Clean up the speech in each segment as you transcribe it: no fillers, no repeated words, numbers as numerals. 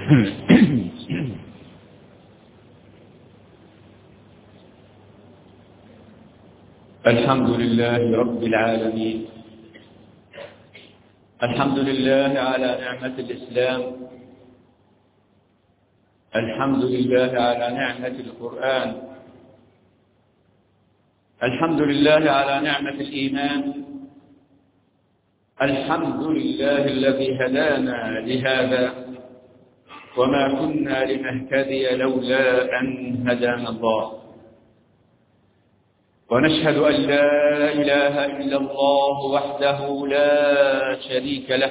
الحمد لله رب العالمين. الحمد لله على نعمة الإسلام. الحمد لله على نعمة القرآن. الحمد لله على نعمة الإيمان. الحمد لله الذي هدانا لهذا وما كنا لنهتدي لولا أن هدانا الله. ونشهد أن لا إله إلا الله وحده لا شريك له.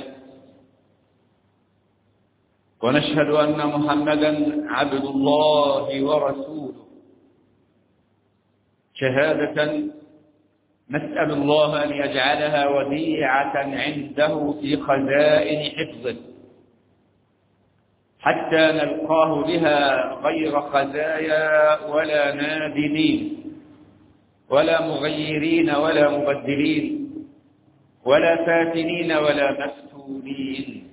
ونشهد أن محمدا عبد الله ورسوله شهادة نسأل الله أن يجعلها وديعة عنده في خزائن حفظه حتى نلقاه بها غير خزايا ولا نادمين ولا مغيرين ولا مبدلين ولا فاتنين ولا مفتونين.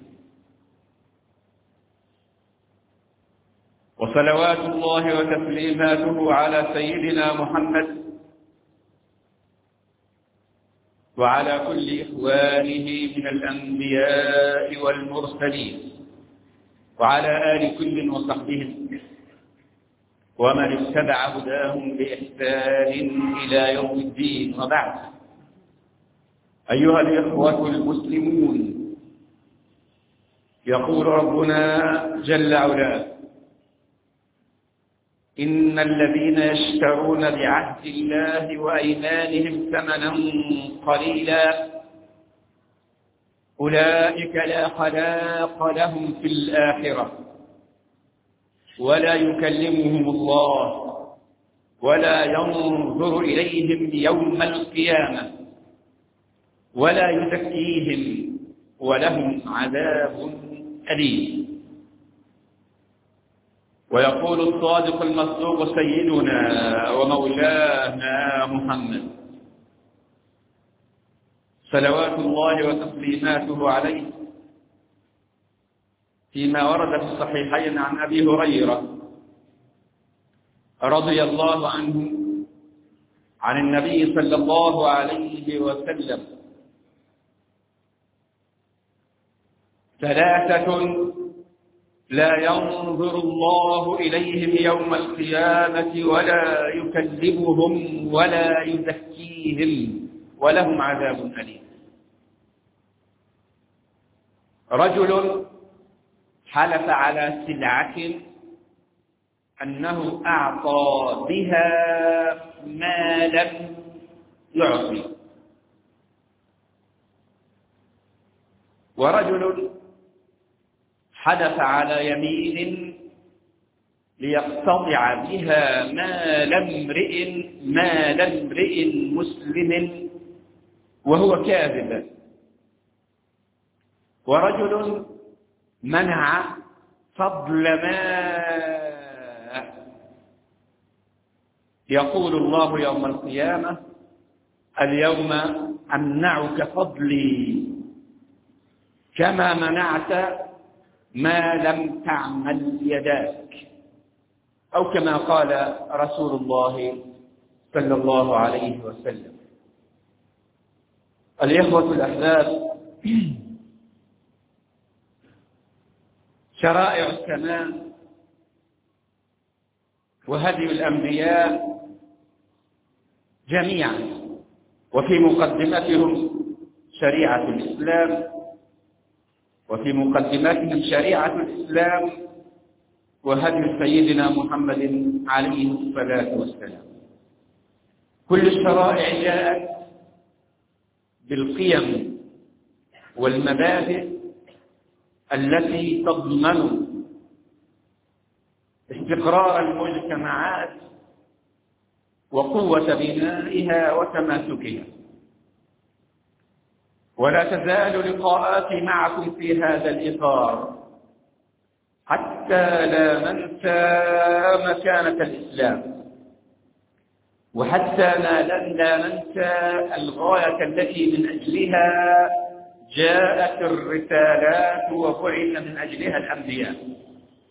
وصلوات الله وتسليماته على سيدنا محمد وعلى كل إخوانه من الأنبياء والمرسلين وعلى آل كل وصحبهم ومن اتبع هداهم بإحسان إلى يوم الدين. وبعد، أيها الإخوة المسلمون، يقول ربنا جل علاه: إن الذين يشترون بعهد الله وأيمانهم ثمنا قليلا أولئك لا خلاق لهم في الآخرة ولا يكلمهم الله ولا ينظر إليهم يوم القيامة ولا يزكيهم ولهم عذاب أليم. ويقول الصادق المصدوق سيدنا ومولانا محمد صلوات الله وتسليماته عليه فيما ورد في الصحيحين عن أبي هريرة رضي الله عنه عن النبي صلى الله عليه وسلم: ثلاثة لا ينظر الله إليهم يوم القيامة ولا يكلمهم ولا يزكيهم ولهم عذاب أليم. رجل حلف على سلعة أنه أعطى بها ما لم يعطي. ورجل حلف على يمين ليقتطع بها مال امرئ مسلم وهو كاذب. ورجل منع فضل ماء. يقول الله يوم القيامة: اليوم أمنعك فضلي كما منعت ما لم تعمل يداك، أو كما قال رسول الله صلى الله عليه وسلم. الإخوة الأحباب، شرائع السماء وهدي الأنبياء جميعا وفي مقدمتهم شريعة الإسلام، وفي مقدمتهم شريعة الإسلام وهدي سيدنا محمد عليه الصلاة والسلام. كل الشرائع جاءت بالقيم والمبادئ التي تضمن استقرار المجتمعات وقوة بنائها وتماسكها. ولا تزال لقاءاتي معكم في هذا الإطار حتى لا ننسى مكانة الإسلام، وحتى لا ننسى الغاية التي من أجلها جاءت الرسالات وبعث من أجلها الأنبياء.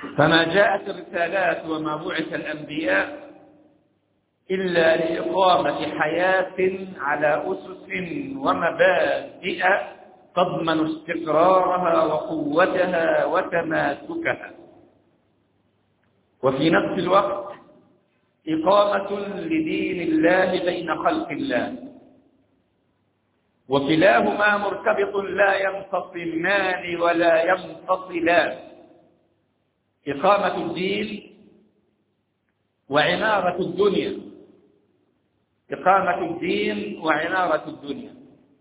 فما جاءت الرسالات وما بعث الأنبياء إلا لإقامة حياة على أسس ومبادئ تضمن استقرارها وقوتها وتماسكها، وفي نفس الوقت إقامة لدين الله بين خلق الله، وكلاهما مرتبط لا ينفصلان ولا ينفصلان. إقامة الدين وعمارة الدنيا، إقامة الدين وعمارة الدنيا.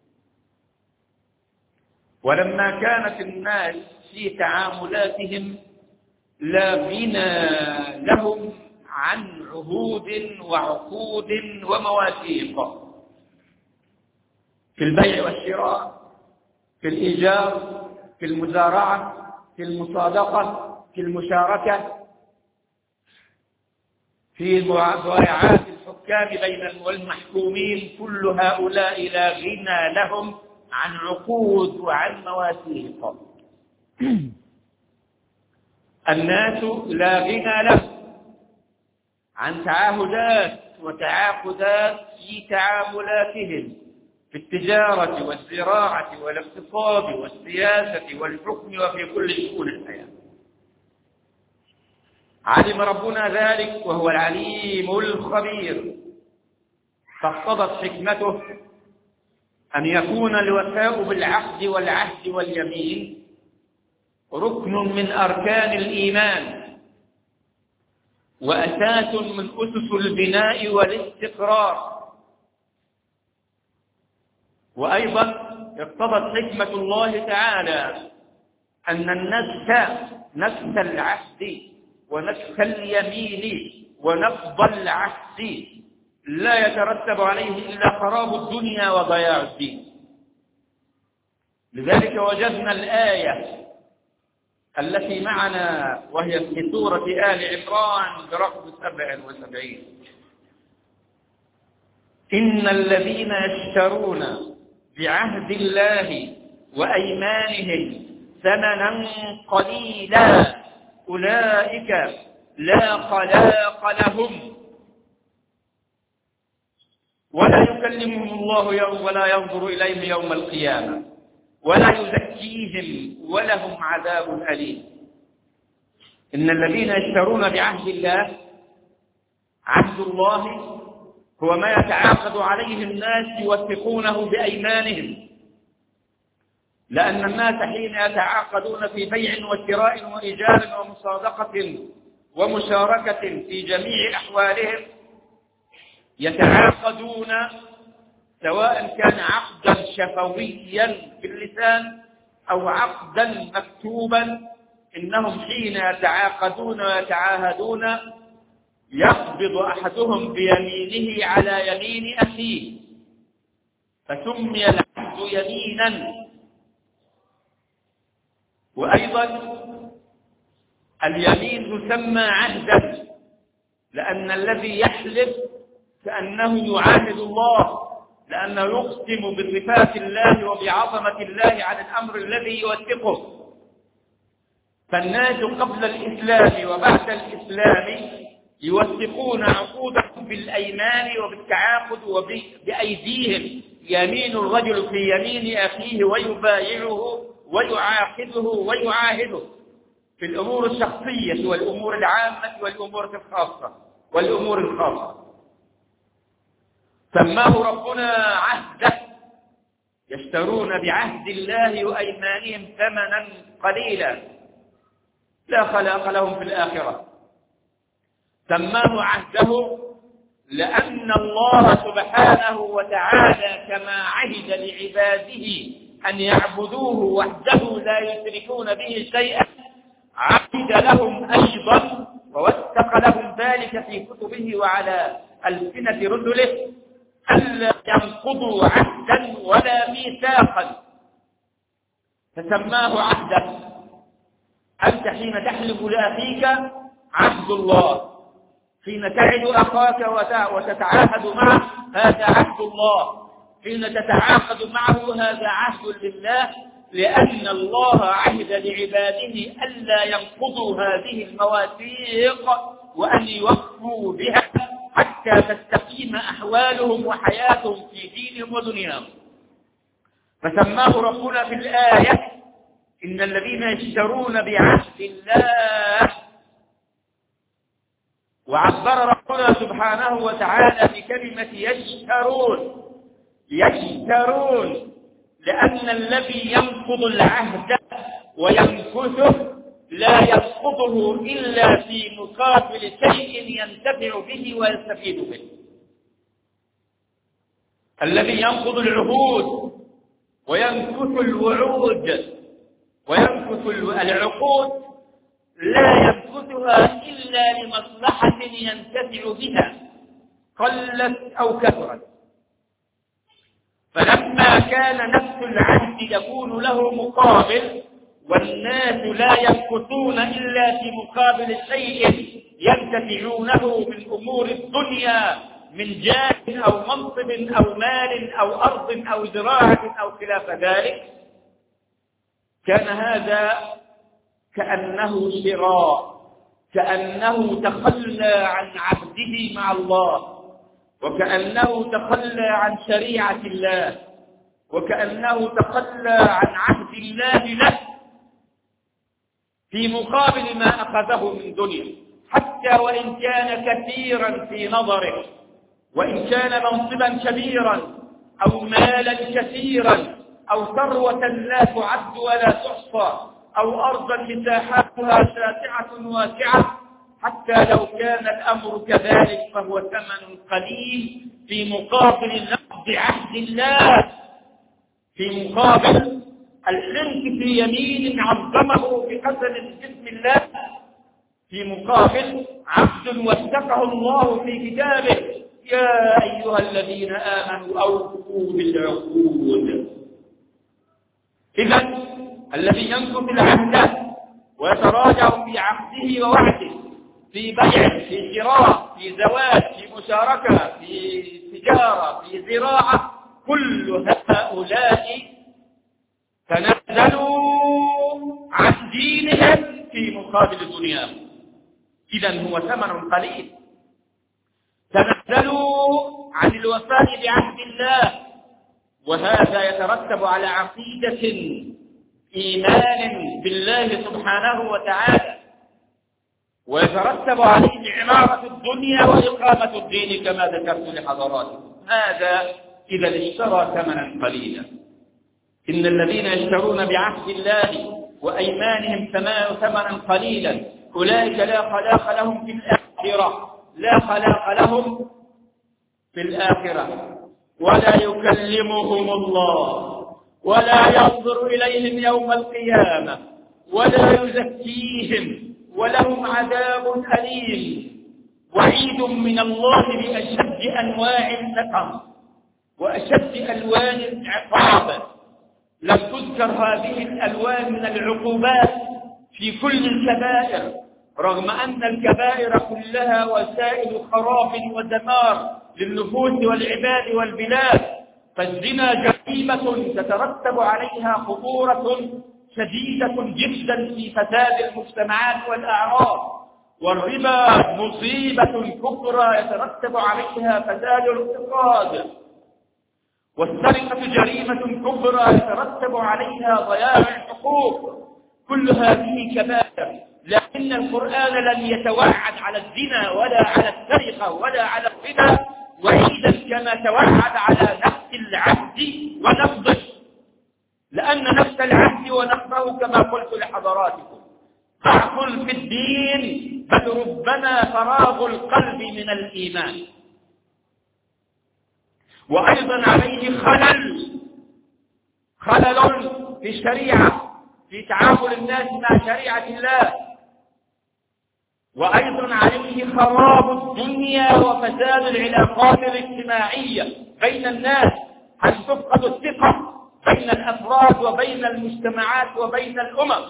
ولما كانت الناس في تعاملاتهم لا غنى لهم عن عهود وعقود ومواثيق في البيع والشراء، في الإيجار، في المزارعة، في المصادقة، في المشاركة، في مبايعات الحكام بين والمحكومين، كل هؤلاء لا غنى لهم عن عقود وعن مواثيق. الناس لا غنى لهم عن تعاهدات وتعاقدات في تعاملاتهم في التجارة والزراعة والاقتصاد والسياسة والحكم وفي كل شؤون الحياة. علم ربنا ذلك وهو العليم الخبير، فاقتضت حكمته أن يكون الوفاء بالعقد والعهد واليمين ركن من أركان الإيمان وأساس من أسس البناء والاستقرار. وأيضا اقتضت حكمة الله تعالى أن نفس العهد ونفس اليمين ونقض العهد لا يترتب عليه إلا خراب الدنيا وضياع الدين. لذلك وجدنا الآية التي معنا وهي في سورة آل عمران برقم 77: إن الذين يشترون بعهد الله وأيمانهم ثمنا قليلا أولئك لا خلاق لهم ولا يكلمهم الله يوم ولا ينظر إليهم يوم القيامة ولا يزكيهم ولهم عذاب أليم. إن الذين يشترون بعهد الله، عهد الله هو ما يتعاقد عليه الناس يوثقونه بأيمانهم، لأن الناس حين يتعاقدون في بيع وشراء وإيجار ومصادقة ومشاركة في جميع أحوالهم يتعاقدون سواء كان عقدا شفويا باللسان أو عقدا مكتوبا. إنهم حين يتعاقدون ويتعاهدون يقبض أحدهم بيمينه على يمين أخيه فسمي العهد يمينا. وأيضا اليمين تسمى عهدا لأن الذي يحلف كأنه يعاهد الله، لأنه يقسم بصفات الله وبعظمة الله عن الأمر الذي يوثقه. فالناس قبل الإسلام وبعد الإسلام يوثقون عقودهم بالأيمان وبالتعاقد وبأيديهم. يمين الرجل في يمين أخيه ويبايعه ويعاقده ويعاهده في الأمور الشخصية والأمور العامة والأمور الخاصة. سماه ربنا عهدا، يشترون بعهد الله وأيمانهم ثمنا قليلا لا خلاق لهم في الآخرة. سماه عهده لأن الله سبحانه وتعالى كما عهد لعباده أن يعبدوه وحده لا يشركون به شيئا عهد لهم أيضا ووثق لهم ذلك في كتبه وعلى ألسنة رسله ألا ينقضوا عهدا ولا ميثاقا، فسماه عهدا. أنت حين تحلف لأخيك عهد الله، حين تعد أخاك وتتعاهد معه هذا عهد الله، حين تتعاقد معه هذا عهد لله، لأن الله عهد لعباده ألا ينقضوا هذه المواثيق وأن يوفوا بها حتى تستقيم أحوالهم وحياتهم في دينهم ودنياهم. فسماه ربنا في الآية إن الذين يشترون بعهد الله، وعبر ربنا سبحانه وتعالى بكلمة يشترون لأن الذي ينقض العهد وينكثه لا ينقضه إلا في مقابل شيء ينتفع به ويستفيد به. الذي ينقض العهود وينكث الوعود وينكث العقود لا ينكثها إلا لمصلحة ينتفع بها قلت أو كثرت. فلما كان نفس العهد يكون له مقابل والناس لا ينكثون إلا في مقابل شيء ينتفعونه من أمور الدنيا من جاه أو منصب أو مال أو أرض أو زراعة أو خلاف ذلك، كان هذا كأنه شراء، كأنه تخلى عن عهده مع الله، وكأنه تخلى عن شريعة الله، وكأنه تخلى عن عهد الله له في مقابل ما أخذه من دنيا، حتى وإن كان كثيرا في نظره، وإن كان منصبا كبيرا أو مالا كثيرا أو ثروة لا تعد ولا تحصى أو أرضا مساحاتها شاسعة واسعة، حتى لو كان الأمر كذلك فهو ثمن قليل في مقابل نقض عهد الله، في مقابل الحنث في يمين عظمه بقسم باسم الله، في مقابل عبد وثقه الله في كتابه يا أيها الذين آمنوا أوفوا بالعقود. إذن الذي ينقض العهد ويتراجع في عقده ووعده، في بيع، في شراء، في زواج، في مشاركة، في تجارة، في زراعة، كل هؤلاء تنازلوا عن دينهم في مقابل دنياهم. إذن هو ثمن قليل. تنازلوا عن الوفاء بعهد الله، وهذا يترتب على عقيدة إيمان بالله سبحانه وتعالى، ويترتب عليه عمارة الدنيا وإقامة الدين كما ذكرت لحضراتكم. هذا إذا اشترى ثمنا قليلا. إن الذين يشترون بعهد الله وأيمانهم ثمنا قليلا أولئك لا خلاق لهم في الآخرة، لا خلاق لهم في الآخرة، ولا يكلمهم الله ولا ينظر إليهم يوم القيامة ولا يزكيهم ولهم عذاب أليم. وعيد من الله بأشد أنواع النقم وأشد ألوان العقاب. لم تذكر هذه الألوان من العقوبات في كل الكبائر، رغم أن الكبائر كلها وسائل خراب ودمار للنفوس والعباد والبلاد. فالزنا جريمة تترتب عليها خطورة شديدة جدا في فساد المجتمعات والأعراض، والربا مصيبة كبرى يترتب عليها فساد الاقتصاد، والسرقة جريمة كبرى يترتب عليها ضياع الحقوق. كل هذه كبائر، لكن القرآن لم يتوعد على الزنا ولا على السرقة ولا على الربا وعيدا كما توعد على نفس العهد ونقضه، لأن نفس العهد ونقضه كما قلت لحضراتكم ضعف في الدين، بل ربما فراغ القلب من الإيمان. وأيضا عليه خلل في الشريعة، في تعامل الناس مع شريعة الله. وأيضا عليه خراب الدنيا وفساد العلاقات الاجتماعية بين الناس، حيث تفقد الثقة بين الأفراد وبين المجتمعات وبين الأمم.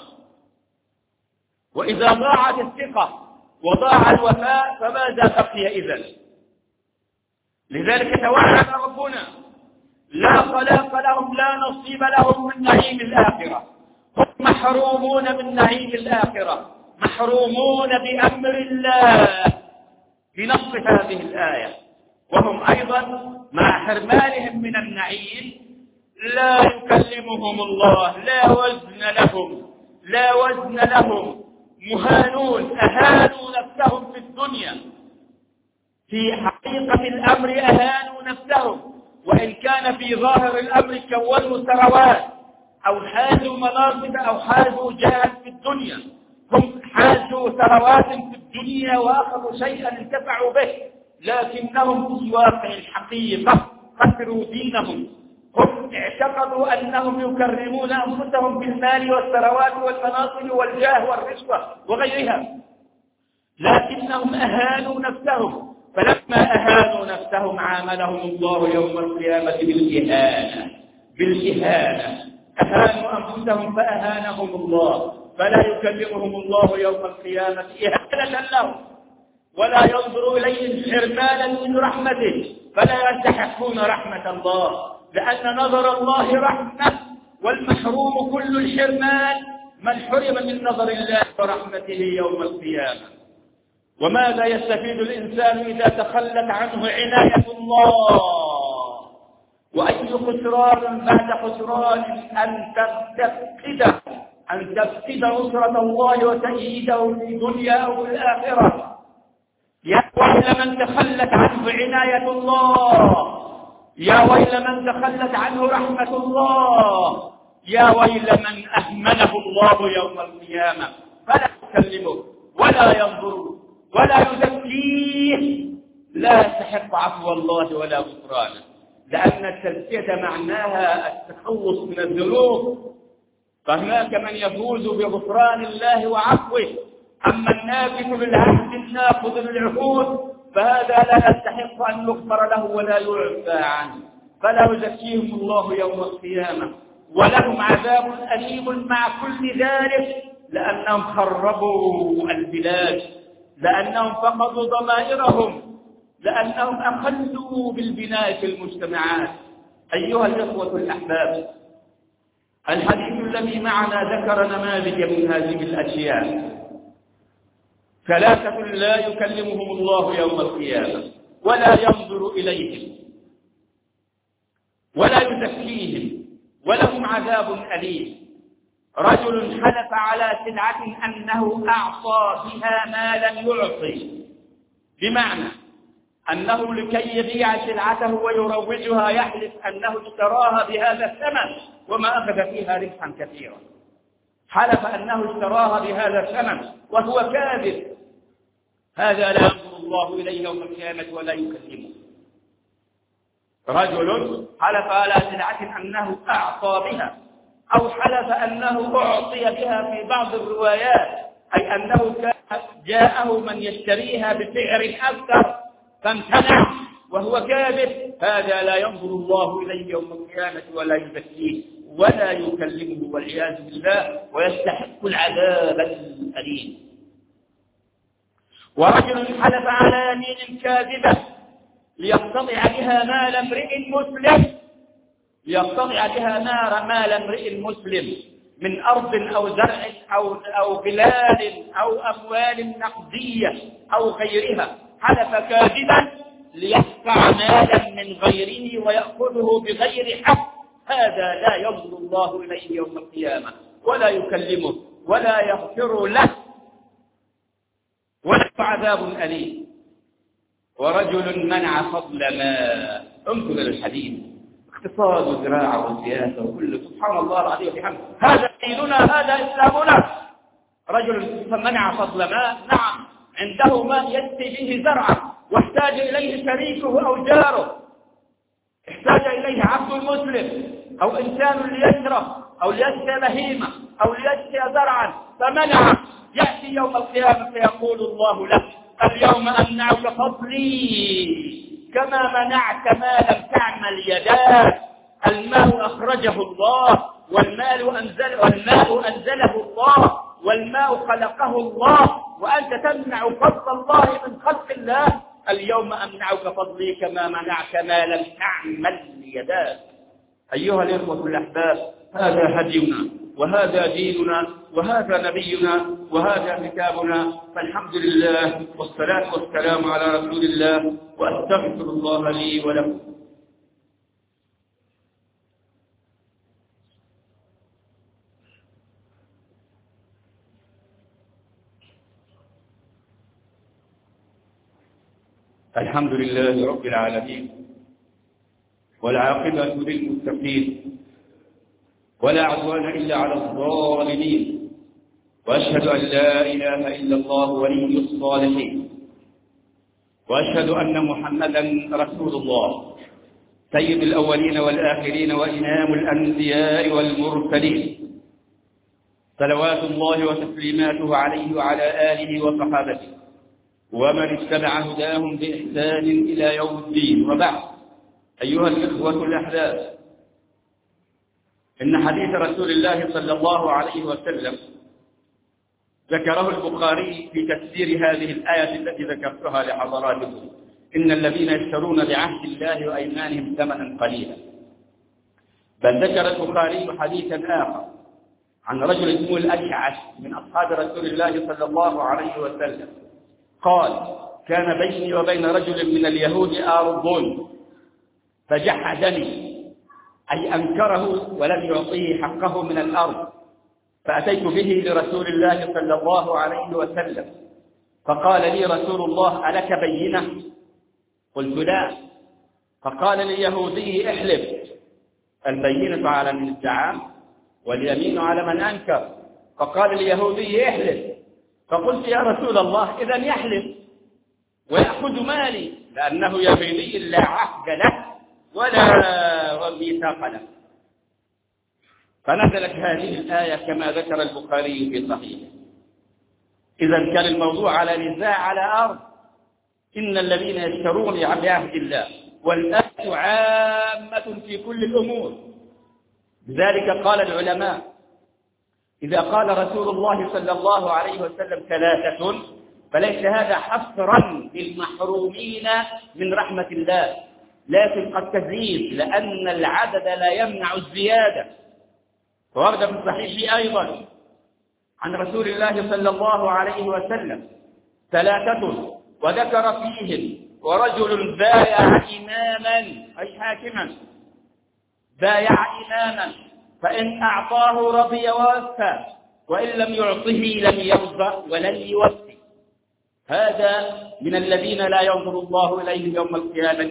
وإذا ضاعت الثقة وضاع الوفاء فماذا بقي إذن؟ لذلك توعد ربنا لا خلاق لهم لا نصيب لهم من نعيم الآخرة. هم محرومون من نعيم الآخرة، محرومون بأمر الله بنص هذه الآية. وهم أيضا مع حرمانهم من النعيم لا يكلمهم الله، لا وزن لهم، مهانون، أهانوا نفسهم في الدنيا. في حقيقة الأمر أهانوا نفسهم، وإن كان في ظاهر الأمر كونوا ثروات أو حازوا مناصب أو حازوا جاها في الدنيا. هم حازوا ثروات في الدنيا وأخذوا شيئا انتفعوا به، لكنهم في واقع الحقيقة خسروا دينهم. هم اعتقدوا أنهم يكرمون أنفسهم بالمال والثروات والمناصب والجاه والرشوة وغيرها، لكنهم أهانوا نفسهم. فلما أهانوا نفسهم عاملهم الله يوم القيامة بالإهانة. أهانوا أنفسهم فأهانهم الله، فلا يكلمهم الله يوم القيامة إهانة لهم، ولا ينظر إليهم حرمانا من رحمته، فلا يستحقون رحمة الله، لأن نظر الله رحمة، والمحروم كل الحرمان من حرم من نظر الله ورحمته يوم القيامة. وماذا يستفيد الإنسان إذا تخلت عنه عناية الله؟ وأي خسران بعد خسران أن تفقد نصرة الله وتأييده في الدنيا أو في الآخرة. يا ويل من تخلت عنه عناية الله، يا ويل من تخلت عنه رحمة الله، يا ويل من أهمله الله يوم القيامة، فلا يكلمه ولا ينظر ولا يزكيه، لا يستحق عفو الله ولا غفرانه، لأن التزكية معناها التخلص من الذنوب. فهناك من يفوز بغفران الله وعفوه، أما الناكث بالعهد الناقض للعهود فهذا لا يستحق أن يغفر له ولا يعفى عنه، فلا يزكيهم الله يوم القيامة، ولهم عذاب أليم مع كل ذلك، لأنهم خربوا البلاد، لأنهم فقدوا ضمائرهم، لأنهم أقلوا بالبناء في المجتمعات. أيها الإخوة الأحباب، الحديث الذي معنا ذكر نماذج من هذه الأشياء. ثلاثة لا يكلمهم الله يوم القيامة ولا ينظر إليهم ولا يزكيهم ولهم عذاب أليم. رجل حلف على سلعة أنه أعطى بها ما لم يعطي، بمعنى أنه لكي يبيع سلعته ويروجها يحلف أنه اشتراها بهذا الثمن وما أخذ فيها ربحا كثيرا. حلف أنه اشتراها بهذا الثمن وهو كاذب. هذا لا ينظر الله إليه يوم القيامة ولا يكلمه. رجل حلف على سلعة أنه أعطى بها، أو حلف أنه أعطي بها في بعض الروايات، أي أنه جاءه من يشتريها بسعر أكثر فامتنع وهو كاذب. هذا لا ينظر الله إليه يوم القيامة ولا يزكيه ولا يكلمه والعياذ بالله، ويستحق العذاب الأليم. ورجل حلف على يمين كاذبة ليقتطع بها مال امرئ مسلم، ليقتطع بها مال امرئ مسلم من أرض أو زرع أو بلاد أو أموال نقدية أو غيرها. حلف كاذبا ليقطع مالا من غيره ويأخذه بغير حق. هذا لا ينظر الله إليه يوم القيامة ولا يكلمه ولا يغفر له وله عذاب أليم. ورجل منع فضل ما، انظر الحديث، اقتصاد وزراعة وسياسة وكل، سبحان الله العظيم وبحمده، هذا ديننا، هذا إسلامنا. رجل منع فضل ما، نعم عنده ما يسقي به زرعه واحتاج إليه شريكه أو جاره، احتاج إليه عبد المسلم أو إنسان ليشرب أو ليسقي بهيمة أو ليسقي زرعا فمنع. يأتي يوم القيامة فيقول الله له: اليوم أمنعك فضلي كما منعت ما لم تعمل يداك. الماء أخرجه الله، والماء أنزله الله، والماء خلقه الله، وأنت تمنع فضل الله من خلق الله. اليوم أمنعك فضلي كما منعت ما لم تعمل يداك. أيها الإخوة الأحباب، هذا هدينا وهذا ديننا وهذا نبينا وهذا كتابنا، فالحمد لله والصلاة والسلام على رسول الله، وأستغفر الله لي ولكم. الحمد لله رب العالمين، والعاقبة للمتقين، ولا عدوان إلا على الظالمين، وأشهد أن لا إله إلا الله ولي الصالحين، وأشهد أن محمدا رسول الله سيد الأولين والآخرين وإمام الأنبياء والمرسلين، صلوات الله وتسليماته عليه وعلى آله وصحابته ومن اتبع هداهم بإحسان إلى يوم الدين. وبعد، أيها الإخوة الأحباب، إن حديث رسول الله صلى الله عليه وسلم ذكره البخاري في تفسير هذه الآية التي ذكرتها لحضراتكم: إن الذين يشترون بعهد الله وأيمانهم ثمنا قليلا. بل ذكر البخاري حديثا آخر عن رجل اسمه الأشعث من أصحاب رسول الله صلى الله عليه وسلم، قال: كان بيني وبين رجل من اليهود أرض فجحدني، أي أنكره ولم يعطيه حقه من الأرض، فأتيت به لرسول الله صلى الله عليه وسلم، فقال لي رسول الله: ألك بينة؟ قلت: لا. فقال لليهودي: احلف. البينة على من ادعى واليمين على من أنكر. فقال اليهودي: احلف. فقلت: يا رسول الله، إذن يحلف ويأخذ مالي، لأنه يهودي لا عهد له ولا ميثاق له. فنزلت هذه الآية كما ذكر البخاري في صحيحه. إذا كان الموضوع على نزاع على أرض، إن الذين يشترون بعهد الله، والآية عامة في كل الأمور. لذلك قال العلماء: إذا قال رسول الله صلى الله عليه وسلم ثلاثة، فليس هذا حصرا للمحرومين من رحمة الله، لكن قد تزيد، لأن العدد لا يمنع الزيادة. وورد في الصحيح أيضا عن رسول الله صلى الله عليه وسلم ثلاثة، وذكر فيهم: ورجل بايع إماما، أي حاكما، بايع إماما فإن أعطاه رضي ووفى، وإن لم يعطه لم يرضى ولن يوفي. هذا من الذين لا ينظر الله إليهم يوم القيامة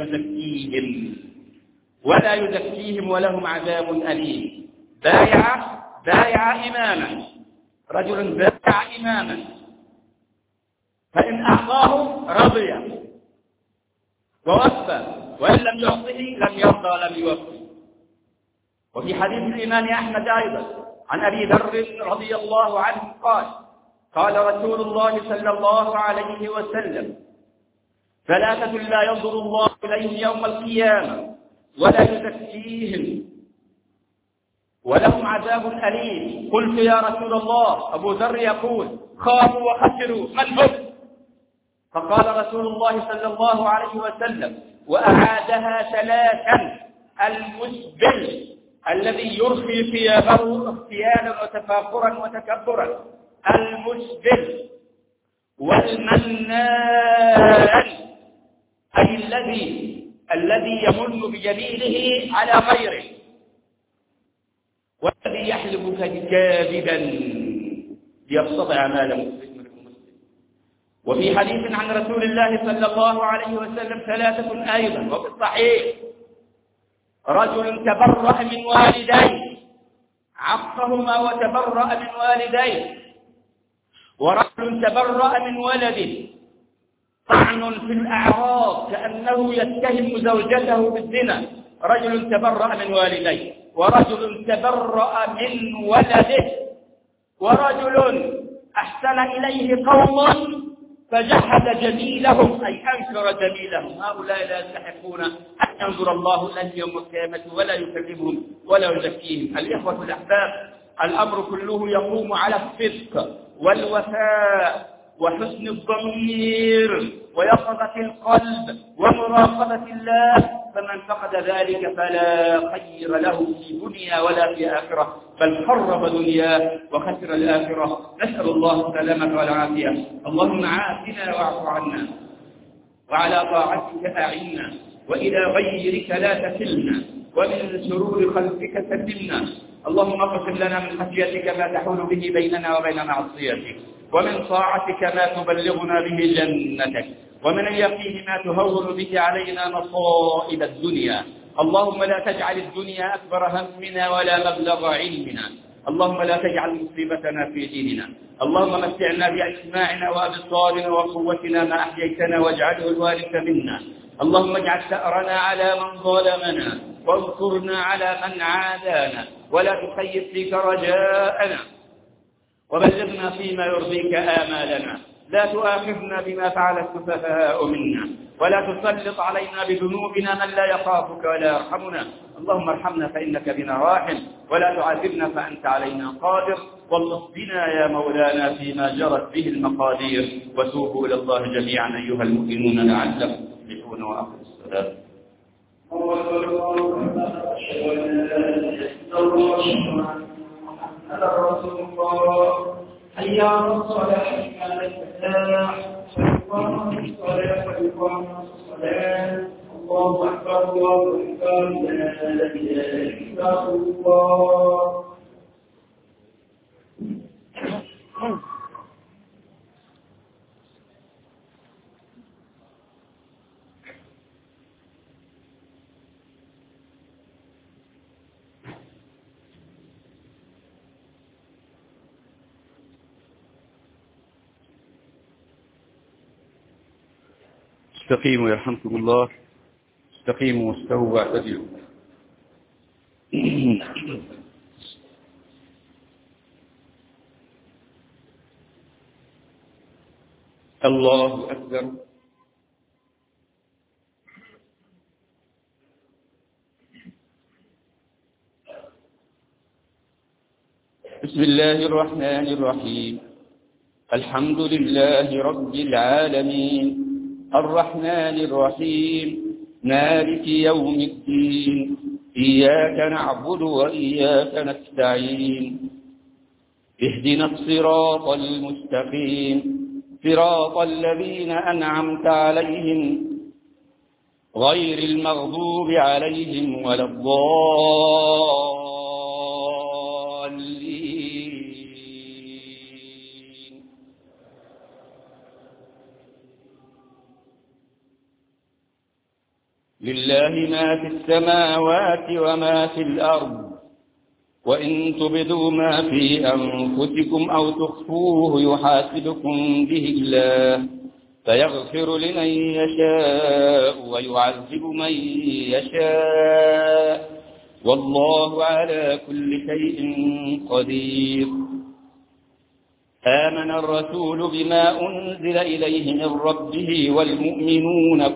ولا يزكيهم ولهم عذاب أليم. بايع إماما، رجل بايع إماما فإن أعطاه رضي ووفى، وإن لم يعطه لم يرضى ولم يوفي. وفي حديث الإمام أحمد أيضا عن أبي ذر رضي الله عنه قال: قال رسول الله صلى الله عليه وسلم: ثلاثة لا ينظر الله إليهم يوم القيامة ولا يزكيهم ولهم عذاب أليم. قلت: يا رسول الله. أبو ذر يقول: خافوا وخسروا، من هم؟ فقال رسول الله صلى الله عليه وسلم، وأعادها ثلاثا: المسبل الذي يرخي ثيابه اختيالا وتفاخرا وتكبرا، المسبل، والمنان، أي الذي يمن بجميله على غيره، والذي يحلف كاذبا ليقتطع مال مسلم. وفي حديث عن رسول الله صلى الله عليه وسلم ثلاثة أيضا، وفي الصحيح: رجل تبرأ من والديه، عقهما وتبرأ من والديه، ورجل تبرأ من ولده، طعن في الأعراض كأنه يتهم زوجته بالزنا، رجل تبرأ من والديه، ورجل تبرأ من ولده، ورجل أحسن إليه قوم فجحد جميلهم، أي أنكر جميلهم. هؤلاء لا يستحقون أن ينظر الله إليهم يوم القيامة ولا يكلمهم ولا يزكيهم. الإخوة الأحباب، الأمر كله يقوم على الصدق والوفاء وحسن الضمير ويقظة القلب ومراقبة الله فمن فقد ذلك فلا خير له في دنيا ولا في آخرة، بل خرب دنياه وخسر الآخرة. نسأل الله السلامة والعافية. اللهم عافنا واعف عنا، وعلى طاعتك أعنا، وإلى غيرك لا تكلنا، ومن شرور خلقك سلمنا. اللهم اقسم لنا من خشيتك ما تحول به بيننا وبين معصيتك، ومن طاعتك ما تبلغنا به جنتك، ومن اليقين ما تهون به علينا مصائب الدنيا. اللهم لا تجعل الدنيا أكبر همنا ولا مبلغ علمنا. اللهم لا تجعل مصيبتنا في ديننا. اللهم متعنا بأسماعنا وأبصارنا وقوتنا ما أحييتنا، واجعله الوارث منا. اللهم اجعل ثأرنا على من ظلمنا، وانصرنا على من عادانا، ولا تخيب فيك رجاءنا، وبلغنا فيما يرضيك آمالنا. لا تؤاخذنا بما فعل السفهاء منا، ولا تسلط علينا بذنوبنا من لا يخافك ولا يرحمنا. اللهم ارحمنا فإنك بنا راحم، ولا تعذبنا فأنت علينا قادر. والطف بنا يا مولانا فيما جرت به المقادير. وتوبوا إلى الله جميعا أيها المؤمنون لعلكم تفلحون. وأقم الصلاة. هذا رسول الله. حي على الصلاة، حي على الفلاح، فيقام الصلاة فيقام الصلاة. الله أكبر، الله أكبر، لا إله إلا الله. استقيموا يرحمكم الله. استقيموا واستووا واعتدلوا. الله أكبر. بسم الله الرحمن الرحيم. الحمد لله رب العالمين، الرحمن الرحيم، مالك يوم الدين. إياك نعبد وإياك نستعين. اهدنا الصراط المستقيم، صراط الذين أنعمت عليهم غير المغضوب عليهم ولا الضالين. لله ما في السماوات وما في الأرض، وإن تبدوا ما في أنفسكم أو تخفوه يحاسبكم به الله، فيغفر لمن يشاء ويعذب من يشاء، والله على كل شيء قدير. آمن الرسول بما أنزل إليه من ربه والمؤمنون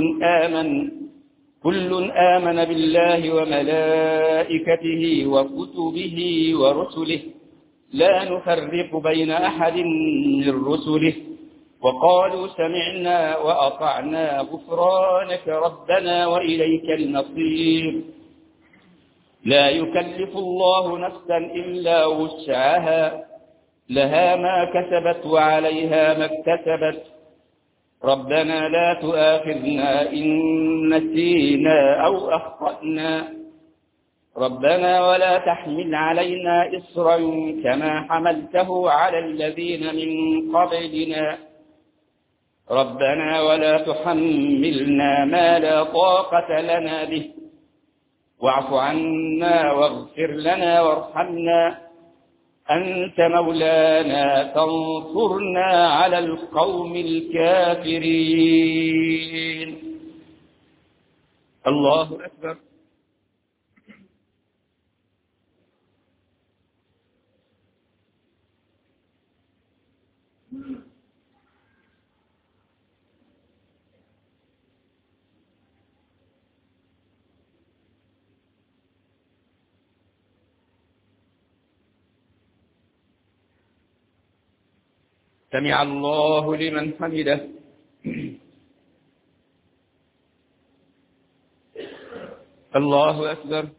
كل آمن بالله وملائكته وكتبه ورسله، لا نفرق بين أحد من رسله، وقالوا سمعنا وأطعنا غفرانك ربنا وإليك المصير. لا يكلف الله نفسا إلا وسعها، لها ما كسبت وعليها ما اكتسبت. ربنا لا تؤاخذنا إن نسينا أو أخطأنا، ربنا ولا تحمل علينا إصرا كما حملته على الذين من قبلنا، ربنا ولا تحملنا ما لا طاقة لنا به، واعف عنا واغفر لنا وارحمنا، أنت مولانا فانصرنا على القوم الكافرين. الله أكبر. سمع الله لمن حمده. الله أكبر.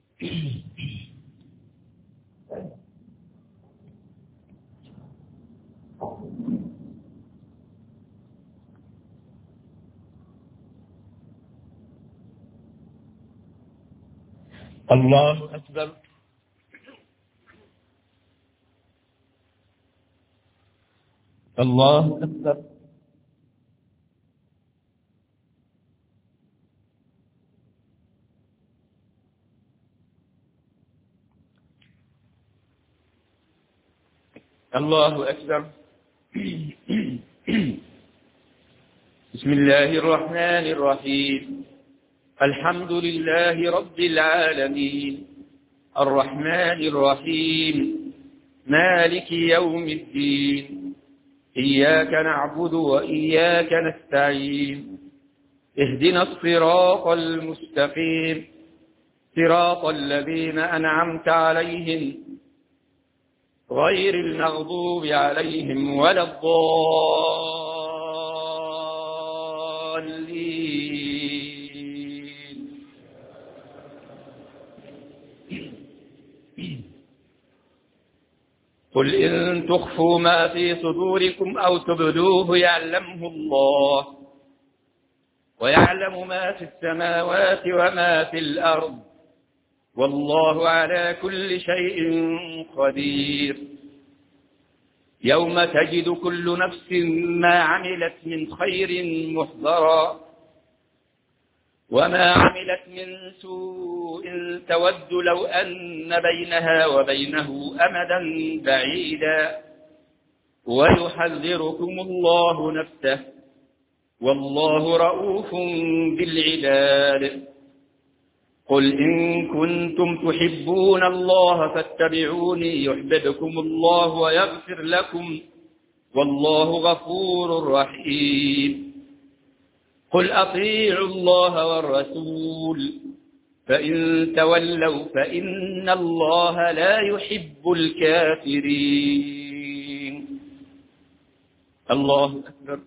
الله أكبر. الله أكبر. الله أكبر. بسم الله الرحمن الرحيم. الحمد لله رب العالمين الرحمن الرحيم مالك يوم الدين إياك نعبد وإياك نستعين اهدنا الصراط المستقيم صراط الذين أنعمت عليهم غير المغضوب عليهم ولا الضالين. قل إن تخفوا ما في صدوركم أو تبدوه يعلمه الله ويعلم ما في السماوات وما في الأرض والله على كل شيء قدير. يوم تجد كل نفس ما عملت من خير محضرا وما عملت من سوء تود لو أن بينها وبينه أمدا بعيدا ويحذركم الله نفسه والله رؤوف بالعباد. قل إن كنتم تحبون الله فاتبعوني يحببكم الله ويغفر لكم والله غفور رحيم. قل أطيعوا الله والرسول فإن تولوا فإن الله لا يحب الكافرين. الله أكبر.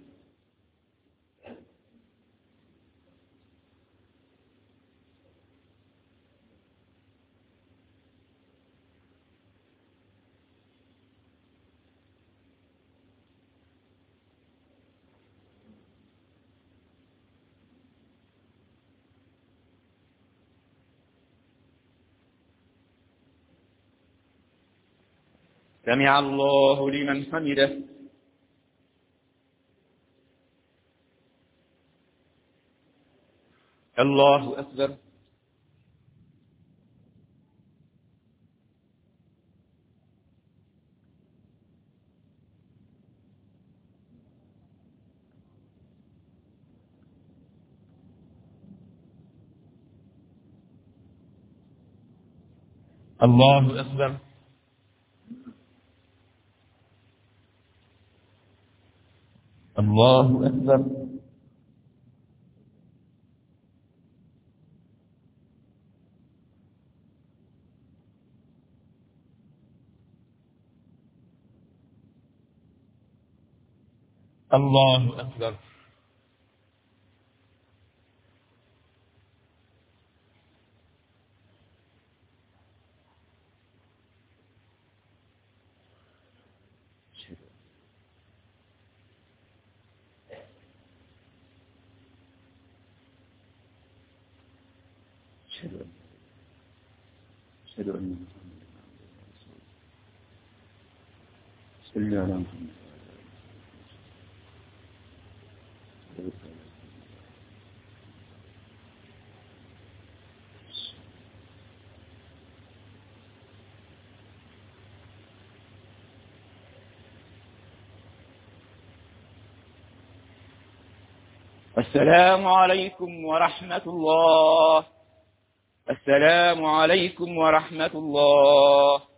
سمع الله لمن حمده. الله أكبر. الله أكبر. الله أكبر. الله أكبر. أشهد أن محمدا عبده ورسوله. صل على محمد. السلام عليكم ورحمة الله. السلام عليكم ورحمة الله.